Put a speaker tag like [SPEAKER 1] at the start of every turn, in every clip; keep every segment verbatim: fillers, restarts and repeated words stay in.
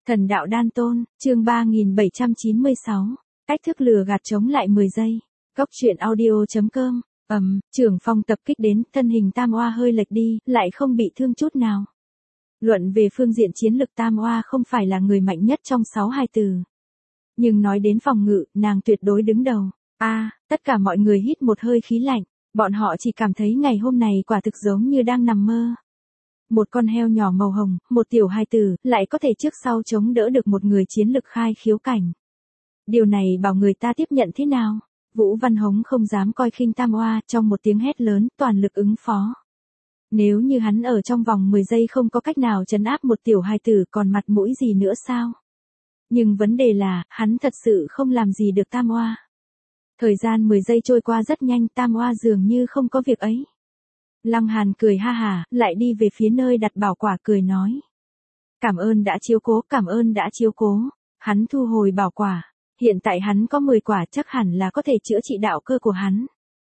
[SPEAKER 1] Thần đạo đan tôn, chương ba nghìn bảy trăm chín mươi sáu. Cách thức lừa gạt chống lại mười giây. Góc truyện audio.com. Ầm, trưởng phong tập kích đến, thân hình Tam Oa hơi lệch đi, lại không bị thương chút nào. Luận về phương diện chiến lực Tam Oa không phải là người mạnh nhất trong sáu hài tử. Nhưng nói đến phòng ngự, nàng tuyệt đối đứng đầu. A, à, tất cả mọi người hít một hơi khí lạnh, bọn họ chỉ cảm thấy ngày hôm này quả thực giống như đang nằm mơ. Một con heo nhỏ màu hồng, một tiểu hài tử, lại có thể trước sau chống đỡ được một người chiến lực khai khiếu cảnh. Điều này bảo người ta tiếp nhận thế nào? Vũ Văn Hống không dám coi khinh Tam Oa, trong một tiếng hét lớn, toàn lực ứng phó. Nếu như hắn ở trong vòng mười giây không có cách nào trấn áp một tiểu hài tử còn mặt mũi gì nữa sao? Nhưng vấn đề là, hắn thật sự không làm gì được Tam Oa. Thời gian mười giây trôi qua rất nhanh, Tam Oa dường như không có việc ấy. Lăng Hàn cười ha hả, lại đi về phía nơi đặt bảo quả cười nói. Cảm ơn đã chiếu cố, cảm ơn đã chiếu cố. Hắn thu hồi bảo quả. Hiện tại hắn có mười quả chắc hẳn là có thể chữa trị đạo cơ của hắn.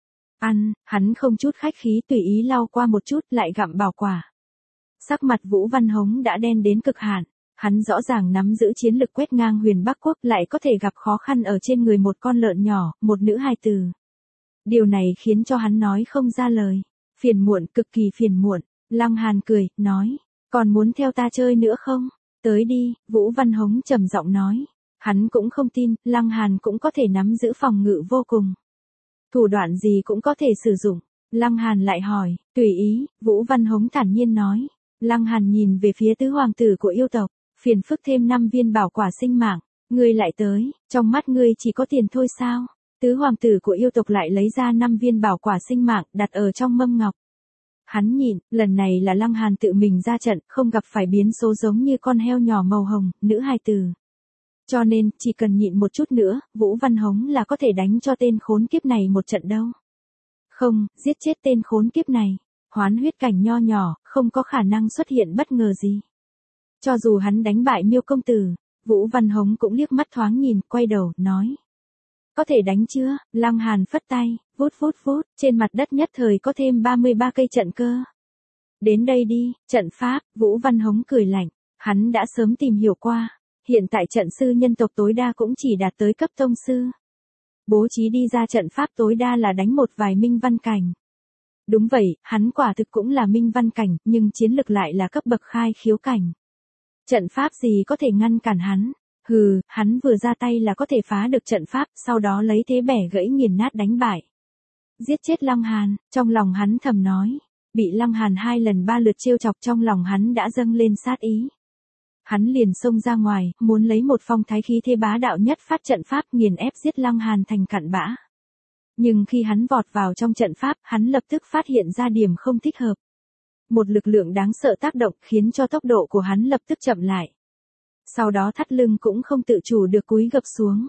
[SPEAKER 1] Ăn, hắn không chút khách khí tùy ý lau qua một chút lại gặm bảo quả. Sắc mặt Vũ Văn Hống đã đen đến cực hạn. Hắn rõ ràng nắm giữ chiến lực quét ngang huyền Bắc Quốc lại có thể gặp khó khăn ở trên người một con lợn nhỏ, một nữ hài tử. Điều này khiến cho hắn nói không ra lời. Phiền muộn, cực kỳ phiền muộn. Lăng Hàn cười, nói. Còn muốn theo ta chơi nữa không? Tới đi, Vũ Văn Hống trầm giọng nói. Hắn cũng không tin, Lăng Hàn cũng có thể nắm giữ phòng ngự vô cùng. Thủ đoạn gì cũng có thể sử dụng. Lăng Hàn lại hỏi, tùy ý, Vũ Văn Hống thản nhiên nói. Lăng Hàn nhìn về phía tứ hoàng tử của yêu tộc, phiền phức thêm năm viên bảo quả sinh mạng. Ngươi lại tới, trong mắt ngươi chỉ có tiền thôi sao? Tứ hoàng tử của yêu tộc lại lấy ra năm viên bảo quả sinh mạng đặt ở trong mâm ngọc. Hắn nhìn, lần này là Lăng Hàn tự mình ra trận, không gặp phải biến số giống như con heo nhỏ màu hồng, nữ hài tử. Cho nên, chỉ cần nhịn một chút nữa, Vũ Văn Hống là có thể đánh cho tên khốn kiếp này một trận đâu. Không, giết chết tên khốn kiếp này. Hoán huyết cảnh nho nhỏ, không có khả năng xuất hiện bất ngờ gì. Cho dù hắn đánh bại Miêu công tử, Vũ Văn Hống cũng liếc mắt thoáng nhìn, quay đầu, nói. Có thể đánh chưa? Lăng Hàn phất tay, vút vút vút, trên mặt đất nhất thời có thêm ba mươi ba cây trận cơ. Đến đây đi, trận pháp, Vũ Văn Hống cười lạnh, hắn đã sớm tìm hiểu qua, hiện tại trận sư nhân tộc tối đa cũng chỉ đạt tới cấp tông sư. Bố trí đi ra trận pháp tối đa là đánh một vài minh văn cảnh. Đúng vậy, hắn quả thực cũng là minh văn cảnh, nhưng chiến lực lại là cấp bậc khai khiếu cảnh. Trận pháp gì có thể ngăn cản hắn? Hừ, hắn vừa ra tay là có thể phá được trận pháp, sau đó lấy thế bẻ gãy nghiền nát đánh bại. Giết chết Lăng Hàn, trong lòng hắn thầm nói. Bị Lăng Hàn hai lần ba lượt trêu chọc trong lòng hắn đã dâng lên sát ý. Hắn liền xông ra ngoài, muốn lấy một phong thái khí thế bá đạo nhất phát trận pháp nghiền ép giết Lăng Hàn thành cặn bã. Nhưng khi hắn vọt vào trong trận pháp, hắn lập tức phát hiện ra điểm không thích hợp. Một lực lượng đáng sợ tác động khiến cho tốc độ của hắn lập tức chậm lại. Sau đó thắt lưng cũng không tự chủ được cúi gập xuống.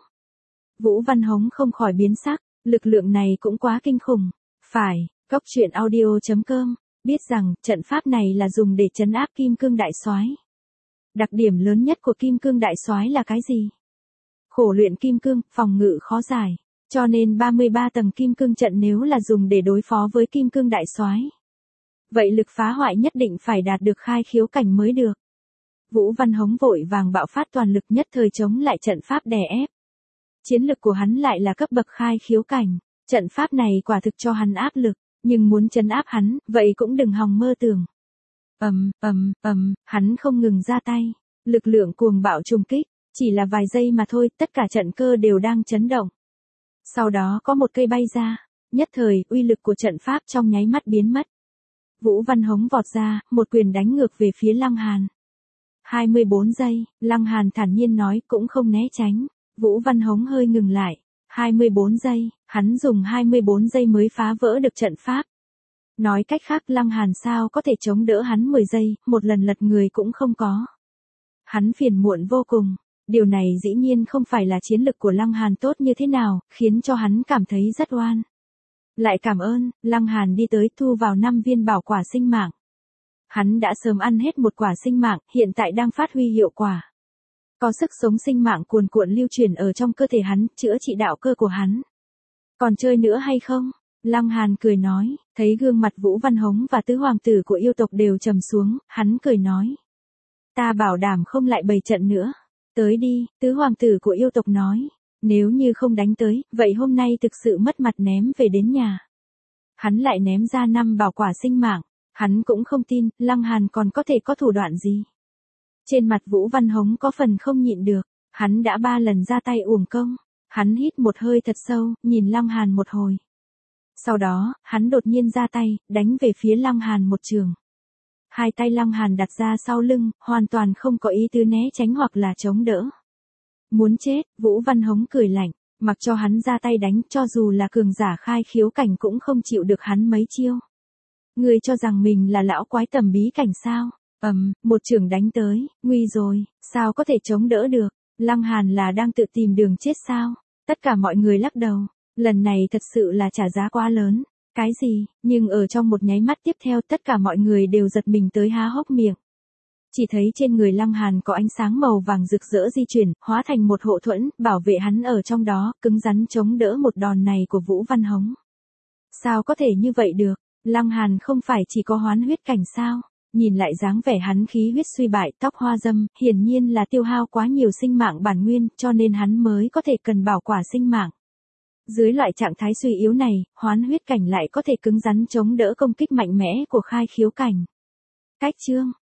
[SPEAKER 1] Vũ Văn Hống không khỏi biến sắc, lực lượng này cũng quá kinh khủng. Phải, góc truyện audio.com, biết rằng trận pháp này là dùng để trấn áp Kim Cương Đại Soái. Đặc điểm lớn nhất của Kim Cương Đại Soái là cái gì? Khổ luyện kim cương, phòng ngự khó giải. Cho nên ba mươi ba tầng kim cương trận nếu là dùng để đối phó với Kim Cương Đại Soái, vậy lực phá hoại nhất định phải đạt được khai khiếu cảnh mới được. Vũ Văn Hống vội vàng bạo phát toàn lực nhất thời chống lại trận pháp đè ép. Chiến lực của hắn lại là cấp bậc khai khiếu cảnh. Trận pháp này quả thực cho hắn áp lực, nhưng muốn trấn áp hắn, vậy cũng đừng hòng mơ tưởng. Ầm, ầm, ầm, hắn không ngừng ra tay. Lực lượng cuồng bạo trùng kích, chỉ là vài giây mà thôi, tất cả trận cơ đều đang chấn động. Sau đó có một cây bay ra, nhất thời, uy lực của trận pháp trong nháy mắt biến mất. Vũ Văn Hống vọt ra, một quyền đánh ngược về phía Lăng Hàn. hai mươi bốn giây, Lăng Hàn thản nhiên nói cũng không né tránh. Vũ Văn Hống hơi ngừng lại. hai mươi bốn giây, hắn dùng hai mươi bốn giây mới phá vỡ được trận pháp. Nói cách khác Lăng Hàn sao có thể chống đỡ hắn mười giây, một lần lật người cũng không có. Hắn phiền muộn vô cùng. Điều này dĩ nhiên không phải là chiến lực của Lăng Hàn tốt như thế nào, khiến cho hắn cảm thấy rất oan. Lại cảm ơn, Lăng Hàn đi tới thu vào năm viên bảo quả sinh mạng. Hắn đã sớm ăn hết một quả sinh mạng, hiện tại đang phát huy hiệu quả. Có sức sống sinh mạng cuồn cuộn lưu truyền ở trong cơ thể hắn, chữa trị đạo cơ của hắn. Còn chơi nữa hay không? Lăng Hàn cười nói, thấy gương mặt Vũ Văn Hống và tứ hoàng tử của yêu tộc đều trầm xuống, hắn cười nói. Ta bảo đảm không lại bày trận nữa. Tới đi, tứ hoàng tử của yêu tộc nói. Nếu như không đánh tới, vậy hôm nay thực sự mất mặt ném về đến nhà. Hắn lại ném ra năm bảo quả sinh mạng. Hắn cũng không tin, Lăng Hàn còn có thể có thủ đoạn gì. Trên mặt Vũ Văn Hống có phần không nhịn được. Hắn đã ba lần ra tay uổng công. Hắn hít một hơi thật sâu, nhìn Lăng Hàn một hồi. Sau đó, hắn đột nhiên ra tay, đánh về phía Lăng Hàn một trường. Hai tay Lăng Hàn đặt ra sau lưng, hoàn toàn không có ý tứ né tránh hoặc là chống đỡ. Muốn chết, Vũ Văn Hống cười lạnh, mặc cho hắn ra tay đánh, cho dù là cường giả khai khiếu cảnh cũng không chịu được hắn mấy chiêu. Người cho rằng mình là lão quái tầm bí cảnh sao? Ầm, một trường đánh tới, nguy rồi, sao có thể chống đỡ được? Lăng Hàn là đang tự tìm đường chết sao? Tất cả mọi người lắc đầu, lần này thật sự là trả giá quá lớn. Cái gì? Nhưng ở trong một nháy mắt tiếp theo tất cả mọi người đều giật mình tới há hốc miệng. Chỉ thấy trên người Lăng Hàn có ánh sáng màu vàng rực rỡ di chuyển, hóa thành một hộ thuẫn, bảo vệ hắn ở trong đó, cứng rắn chống đỡ một đòn này của Vũ Văn Hống. Sao có thể như vậy được? Lăng Hàn không phải chỉ có hoán huyết cảnh sao? Nhìn lại dáng vẻ hắn khí huyết suy bại, tóc hoa râm, hiển nhiên là tiêu hao quá nhiều sinh mạng bản nguyên, cho nên hắn mới có thể cần bảo quả sinh mạng. Dưới loại trạng thái suy yếu này, hoán huyết cảnh lại có thể cứng rắn chống đỡ công kích mạnh mẽ của khai khiếu cảnh. Cách chương